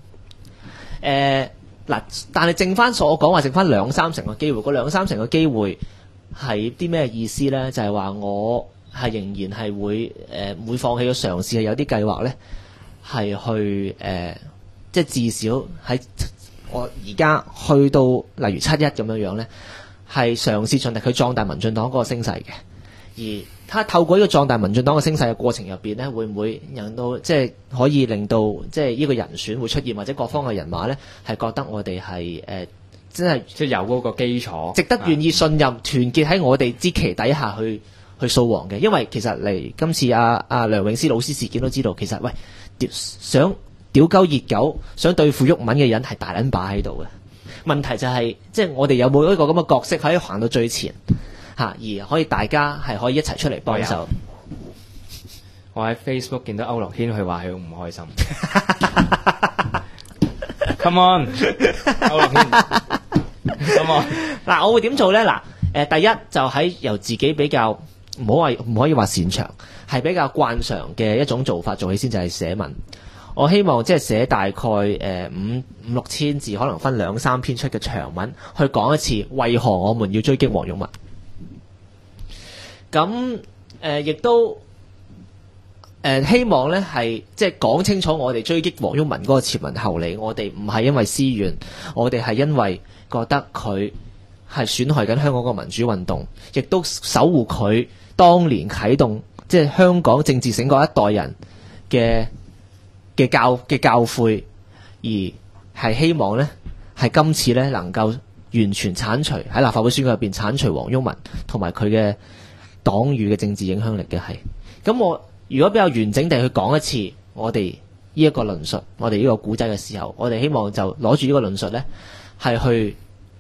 但係剩翻所講話，剩翻2-3成嘅機會，嗰2-3成嘅機會係啲咩意思咧？就係話我係仍然係會唔會放棄嘅嘗試，係有啲計劃咧，係去即係至少喺我而家去到例如7-1咁樣樣咧，係嘗試盡力去壯大民進黨嗰個聲勢嘅。而他透過呢個壯大民進黨嘅聲勢嘅過程入邊咧，會唔會引到即係可以令到即係呢個人選會出現，或者各方嘅人馬咧係覺得我哋係真係即係有嗰個基礎， 值得願意信任、團結喺我哋支旗底下去掃黃嘅。因為其實嚟今次阿梁永詩老師事件都知道，其實喂想屌鳩熱狗、想對付毓民嘅人係大撚把喺度嘅。問題就係、即係我哋有冇一個咁嘅角色可以行到最前嚇，而可以大家係可以一齊出嚟幫手。 我喺 Facebook 見到區諾軒，佢話佢好唔開心。Come on，區諾軒，Come on。 嗱，我會點做咧？嗱，第一就喺由自己比較唔可以話擅長，係比較慣常嘅一種做法做起先，就係寫文。我希望即係寫大概5、6千字，可能分2、3篇出嘅長文，去講一次為何我們要追擊黃毓民。咁亦都希望咧係即係講清楚我哋追擊黃毓民嗰個前文後理。我哋唔係因為私怨，我哋係因為覺得佢係損害緊香港個民主運動，亦都守護佢當年啟動即係香港政治醒覺一代人嘅教誨，而係希望咧係今次咧能夠完全剷除喺立法會選舉入邊剷除黃毓民同埋佢嘅黨羽嘅政治影響力嘅係。咁我如果比較完整地去講一次我哋呢一個論述，我哋呢個古仔嘅時候，我哋希望就攞住呢個論述咧係去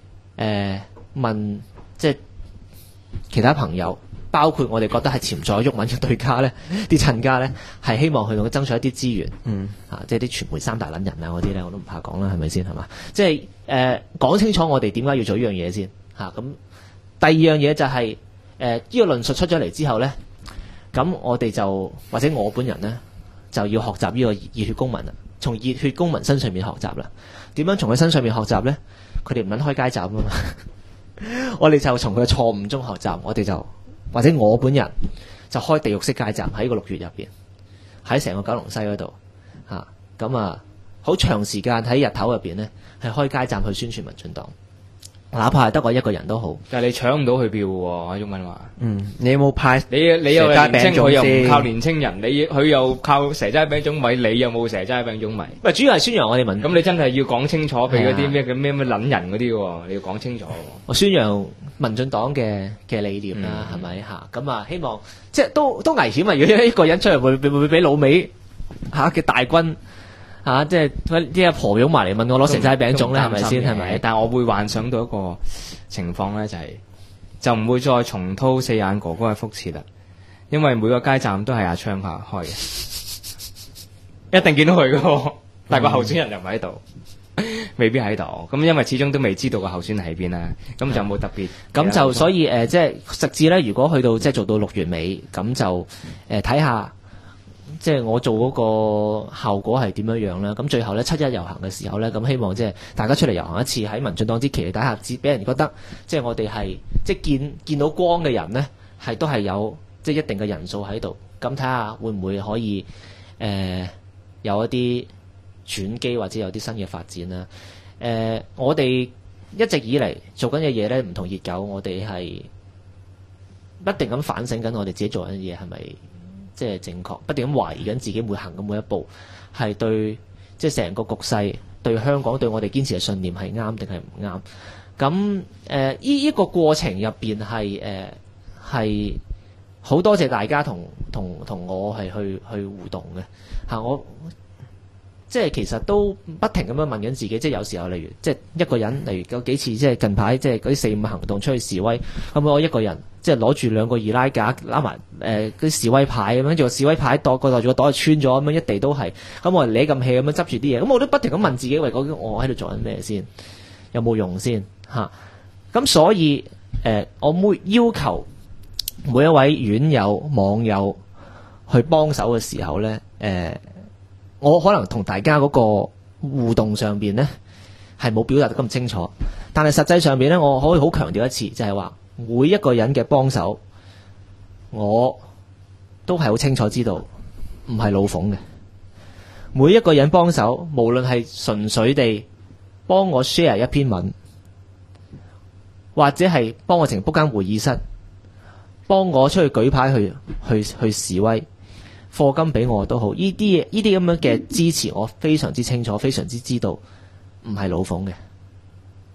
問即係其他朋友，包括我哋覺得係潛在毓民嘅對家咧，啲親家咧，係希望去同佢爭取一啲資源，即係啲傳媒三大撚人啊嗰啲咧，我都唔怕講啦，係咪先係嘛？即係講清楚我哋點解要做呢樣嘢先嚇。咁第二樣嘢就係呢個論述出咗嚟之後咧，咁我哋就或者我本人咧就要學習呢個熱血公民啦，從熱血公民身上面學習啦。點樣從佢身上面學習咧？佢哋唔撚開街站啊嘛，我哋就從佢嘅錯誤中學習，我哋就。或者我本人就開地獄式街站喺個6月入邊，喺成個九龍西嗰度嚇，咁好長時間喺日頭入邊呢，係開街站去宣傳民進黨，哪怕係得我一個人都好。 但係你搶唔到佢票喎，毓民話。 你有冇派？ 你又年青，佢又唔靠年青人，佢又靠蛇齋餅糭米，你有冇蛇齋餅糭米？ 喂，主要係宣揚我哋民。 咁你真係要講清楚，俾嗰啲咩撚人嗰啲喎，你要講清楚。 我宣揚民進黨嘅理念啦，係咪嚇？咁希望即係都危險啊！如果一個人出嚟會俾老美嘅大軍即係啲阿婆擁埋嚟問我攞蛇齋餅糭咧，係咪先？係咪？ 但係我會幻想到一個情況咧，就唔會再重蹈四眼哥哥嘅覆轍啦，因為每個街站都係阿昌開嘅，一定見到佢嘅，但係個候選人又唔喺度。未必喺度，咁因為始終都未知道個候選人喺邊啦，咁就冇特別。咁就所以即係實至咧，如果去到即係做到6月尾，咁就睇下，即係我做嗰個效果係點樣樣啦。咁最後咧7·1遊行嘅時候咧，咁希望即係大家出嚟遊行一次，喺民進黨之旗底下，俾人覺得即係我哋係即係見到光嘅人咧，係都係有即係一定嘅人數喺度。咁睇下會唔會可以有一啲轉機或者有啲新嘅發展啦。我哋一直以嚟做緊嘅嘢咧，唔同熱狗，我哋係不斷咁反省緊我哋自己做緊嘅嘢係咪即係正確，不斷咁懷疑緊自己每行嘅每一步係對即係成個局勢、對香港、對我哋堅持嘅信念係啱定係唔啱。咁呢個過程入邊係好多謝大家同我係去互動嘅嚇。我即係其實都不停咁樣問緊自己，即係有時候例如即係一個人，例如有幾次即係近排即係嗰啲4·5行動出去示威，咁我一個人即係攞住2個二拉架拉埋嗰啲示威牌咁樣，跟住個示威牌袋住個袋穿咗咁樣，一地都係，咁我攣咁氣咁樣執住啲嘢，咁我都不停咁問自己，喂，究竟我喺度做緊咩先？有冇用先嚇？咁所以我要求每一位院友網友去幫手嘅時候咧，我可能同大家嗰個互動上邊呢係冇表達得咁清楚，但係實際上邊呢，我可以好強調一次，就係話每一個人嘅幫手，我都係好清楚知道唔係老諷嘅。每一個人幫手，無論係純粹地幫我 share 一篇文，或者係幫我成 book 間會議室，幫我出去舉牌去示威，課金俾我都好，呢啲咁樣嘅支持，我非常之清楚，非常之知道，唔係老諷嘅，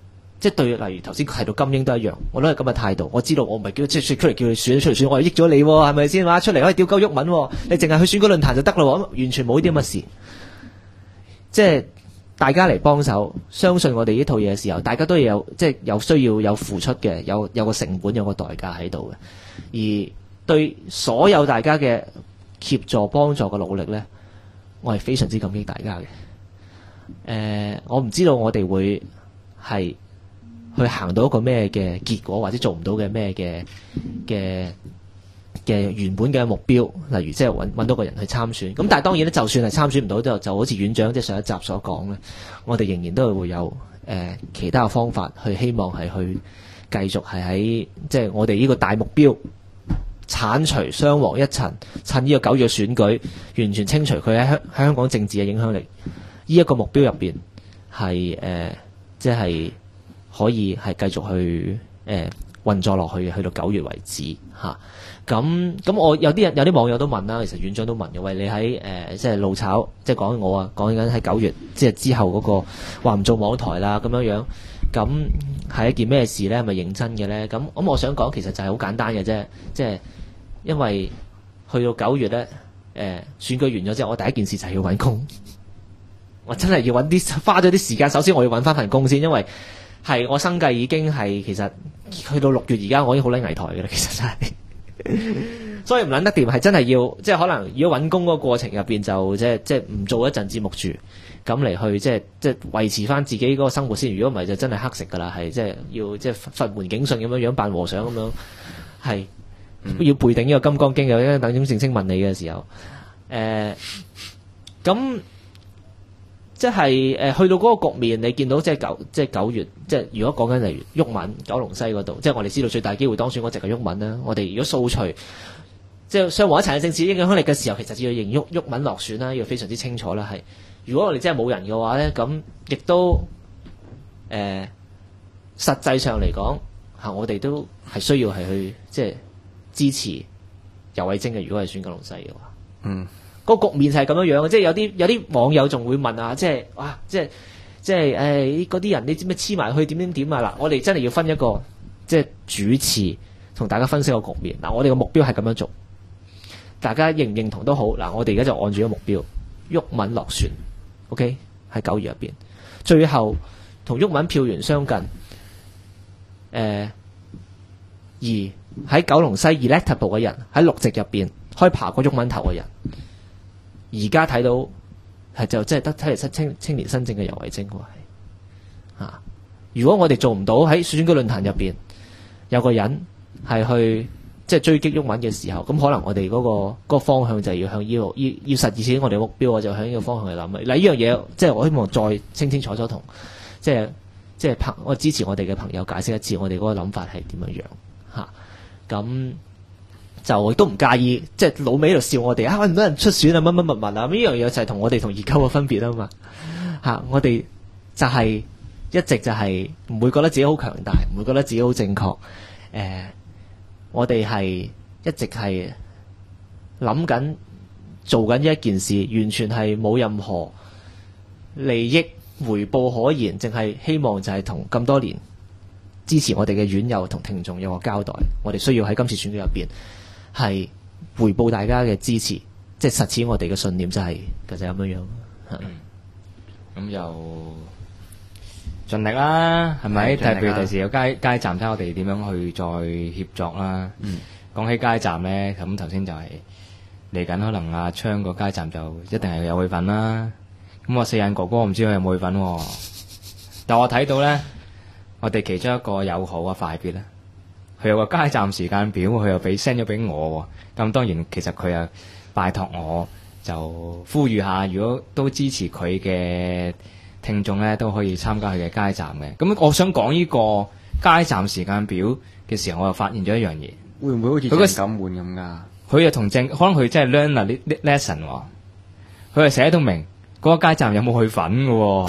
即係對，例如頭先提到金英都一樣，我都係咁嘅態度。我知道我唔係叫即係出嚟叫你選出嚟選，我係益咗你喎，係咪先話出嚟可以吊鳩鬱文喎？你淨係去選舉論壇就得咯，完全冇呢啲咁嘅事。即係大家嚟幫手，相信我哋呢套嘢嘅時候，大家都有即係有需要有付出嘅，有個成本有個代價喺度嘅。而對所有大家嘅協助幫助嘅努力呢，我係非常之感激大家嘅。我唔知道我哋會係去行到一個咩嘅結果，或者做唔到嘅咩嘅原本嘅目標，例如即係揾到個人去參選。咁但係當然咧，就算係參選唔到，就好似院長即係上一集所講咧，我哋仍然都係會有其他嘅方法去希望係去繼續係喺即係我哋呢個大目標，剷除雙黃一塵，趁呢個9月選舉完全清除佢喺香港政治嘅影響力。呢一個目標入邊係即係可以係繼續去運作落去，去到9月為止嚇。咁我有啲網友都問啦，其實院長都問嘅，喂，你喺即係怒炒，即係講我啊，講緊喺9月即係之後嗰個話唔做網台啦咁樣，咁係一件咩事咧？係咪認真嘅咧？咁我想講其實就係好簡單嘅啫，即係因為去到9月咧，選舉完咗之後，我第一件事就係要揾工。我真係要花咗啲時間。首先我要揾翻份工先，因為係我生計已經係其實去到6月而家我已經好撚危台嘅啦，其實真係，所以唔撚得掂，係真係要即係可能如果揾工嗰個過程入邊就即係唔做一陣節目住，咁嚟去即係維持翻自己嗰個生活先。如果唔係就真係乞食噶啦，係即係要即係佛門警訊咁樣扮和尚咁樣，係要背定呢個金剛經嘅，因為等種正聲問你嘅時候，咁。即係去到嗰個局面，你見到即係9月，即係如果講緊例如毓民九龍西嗰度，即係我哋知道最大機會當選嗰隻係毓民啦。我哋如果掃除即係雙黃一塵嘅政治影響力嘅時候，其實要認毓民落選啦，呢個非常之清楚啦。係如果我哋真係冇人嘅話咧，咁亦都實際上嚟講嚇，我哋都係需要係去即係支持游蕙禎嘅。如果係選九龍西嘅話，個局面就係咁樣樣，即係有啲網友仲會問啊，即係哇，即係嗰啲人，你知唔知黐埋去點啊？嗱，我哋真係要分一個即係主次，同大家分析個局面。嗱，我哋個目標係咁樣做，大家認唔認同都好。嗱，我哋而家就按住個目標，毓民落選 ，OK， 喺9月入邊，最後同毓民票源相近，而喺九龍西 electable 嘅人喺6席入邊可以爬過毓民頭嘅人。而家睇到係就即係得睇嚟青年新政嘅游蕙禎喎，係嚇。如果我哋做唔到喺選舉論壇入邊有個人係去即係追擊毓民嘅時候，咁可能我哋嗰個方向就係要向要實現我哋嘅目標，我就向呢個方向去諗。嗱，呢樣嘢即係我希望再清清楚楚同即係我支持我哋嘅朋友解釋一次，我哋嗰個諗法係點樣樣嚇咁。就亦都唔介意，即係老尾喺度笑我哋啊！唔多人出選啊，乜物啊！呢樣嘢就係同我哋同二溝嘅分別啊嘛嚇！我哋就係一直就係唔會覺得自己好強大，唔會覺得自己好正確。我哋係一直係諗緊做緊一件事，完全係冇任何利益回報可言，淨係希望就係同咁多年支持我哋嘅院友同聽眾有個交代。我哋需要喺今次選舉入邊。係回報大家嘅支持，即係實踐我哋嘅信念，就係咁樣。 咁又盡力啦，係咪？譬如第時有街站，睇下我哋點樣去再協作啦。講起街站咧，咁頭先就係嚟緊，可能阿昌個街站就一定係有佢份啦。咁我四眼哥哥，我唔知佢有冇佢份喎。但我睇到咧，我哋其中一個友好啊快必咧。佢有個街站時間表，佢又send 咗俾我。咁當然其實佢又拜託我，就呼籲下，如果都支持佢嘅聽眾咧，都可以參加佢嘅街站嘅。咁我想講呢個街站時間表嘅時候，我又發現咗一樣嘢， 會唔會好似鄭錦滿咁㗎？ 佢又同可能佢真係 learn 啊啲 lesson 喎。佢係寫到明嗰個街站有冇佢份嘅。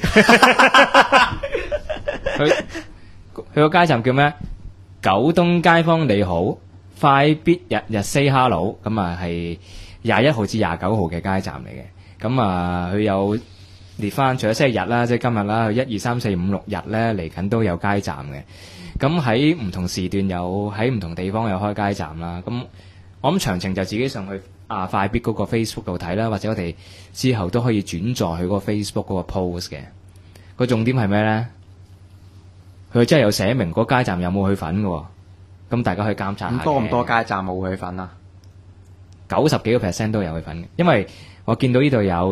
佢個街站叫咩？九東街坊你好，快必日日 say hello， 咁啊係21號至29號嘅街站嚟嘅。咁啊佢有列翻，除咗星期日啦，即係今日啦，1、2、3、4、5、6日咧嚟緊都有街站嘅。咁喺唔同時段有喺唔同地方有開街站啦。咁我諗詳情就自己上去快必嗰個 Facebook 度睇啦，或者我哋之後都可以轉載去嗰個 Facebook 嗰個 post 嘅。個重點係咩咧？佢真係有寫明嗰街站有冇去份嘅喎。咁大家可以監察下。 多唔多街站冇去份啊 ？90幾個% 都有去份嘅，因為我見到呢度有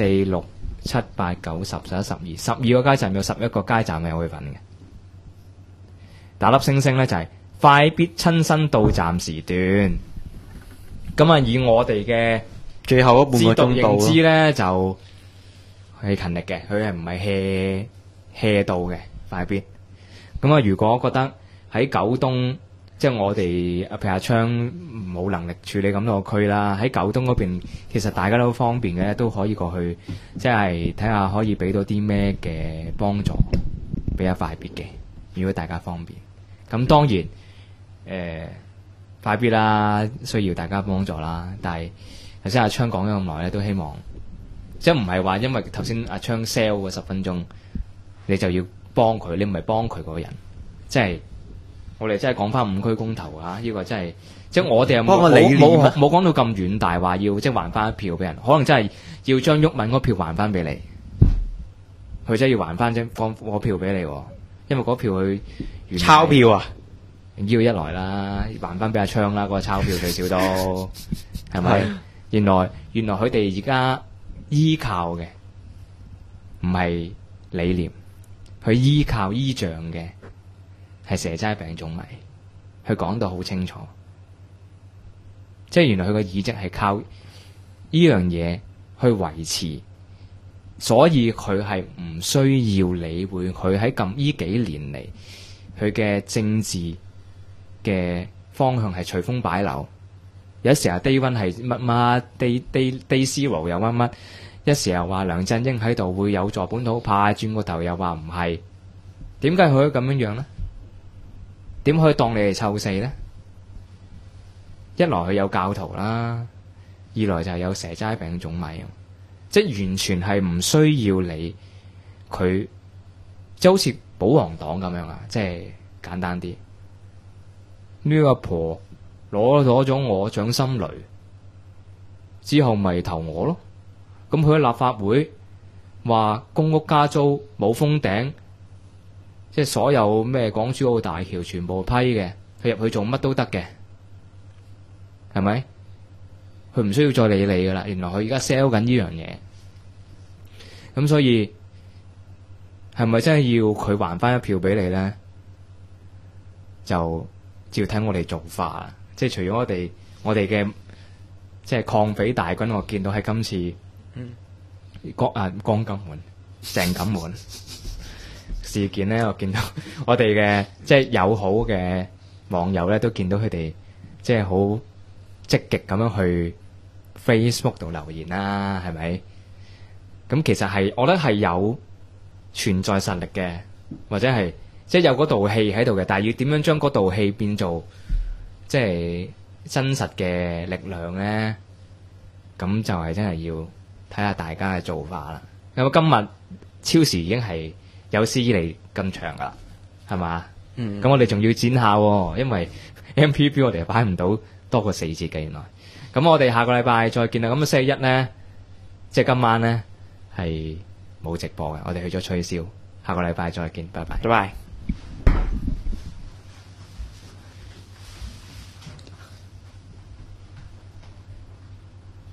2、4、6、7、8、9、10、11、12個街站，有11個街站係有去份嘅。打粒星星咧就係快必親身到站時段。咁啊，以我哋嘅最後半個鐘認知咧就係勤力嘅，佢係唔係 hea 到嘅快必。咁啊，如果覺得喺九東，即係我哋譬如阿昌冇能力處理咁多個區啦，喺九東嗰邊其實大家都方便嘅，都可以過去，即係睇下可以俾到啲咩嘅幫助俾阿快必嘅。如果大家方便，咁當然快必啦，需要大家幫助啦。但係頭先阿昌講咗咁耐咧，都希望即係唔係話因為頭先阿昌 sell 嗰10分鐘，你就要幫佢，你唔係幫佢嗰個人，即係我哋真係講翻5區公投啊！呢個真係即係我哋又冇講到咁遠大，話要即係還翻一票俾人，可能真係要將毓民嗰票還翻俾你，佢真係要還翻啫，嗰票俾你，因為嗰票佢鈔票啊！ 要一來啦，還翻俾阿昌啦，嗰個鈔票最少都係咪？原來佢哋而家依靠嘅唔係理念，佢依靠依仗嘅係蛇齋餅粽米。佢講到好清楚，即係原來佢個議席係靠呢樣嘢去維持，所以佢係唔需要理會佢喺呢幾年嚟佢嘅政治嘅方向係隨風擺流，有時候 day one 係乜乜 day zero 又乜乜，一時又話梁振英喺度會有助本土派，轉個頭又話唔係，點解佢可以咁樣呢？點可以當你係臭四呢？一來佢有教徒啦，二來就係有蛇齋餅粽米，即係完全係唔需要你佢，即係好似保皇黨咁樣啊！即係簡單啲。呢個阿婆攞咗我掌心雷之後，咪投我咯。咁佢喺立法會話公屋加租冇封頂，即係所有咩港珠澳大橋全部批嘅，佢入去做乜都得嘅，係咪？佢唔需要再理你噶啦。原來佢而家 sell 緊呢樣嘢，咁所以係咪真係要佢還翻一票俾你咧？就照睇我哋做法，即係除咗我哋嘅即係抗匪大軍，我見到喺今次江金門、鄭錦滿事件咧，我見到我哋嘅即係友好嘅網友咧，都見到佢哋即係好積極咁樣去 Facebook 度留言啦，係咪？咁其實係我覺得係有存在實力嘅，或者係即係有嗰道氣喺度嘅，但係要點樣將嗰道氣變做即係真實嘅力量咧？咁就係真係要睇下大家嘅做法啦。咁今日超時已經係有史以嚟咁長噶啦，係嘛？咁我哋仲要剪下，因為 MPP 我哋擺唔到多過4節嘅原來。咁我哋下個禮拜再見啦。咁星期一咧，即係今晚咧係冇直播嘅，我哋去咗吹簫。下個禮拜再見，拜拜。 拜拜。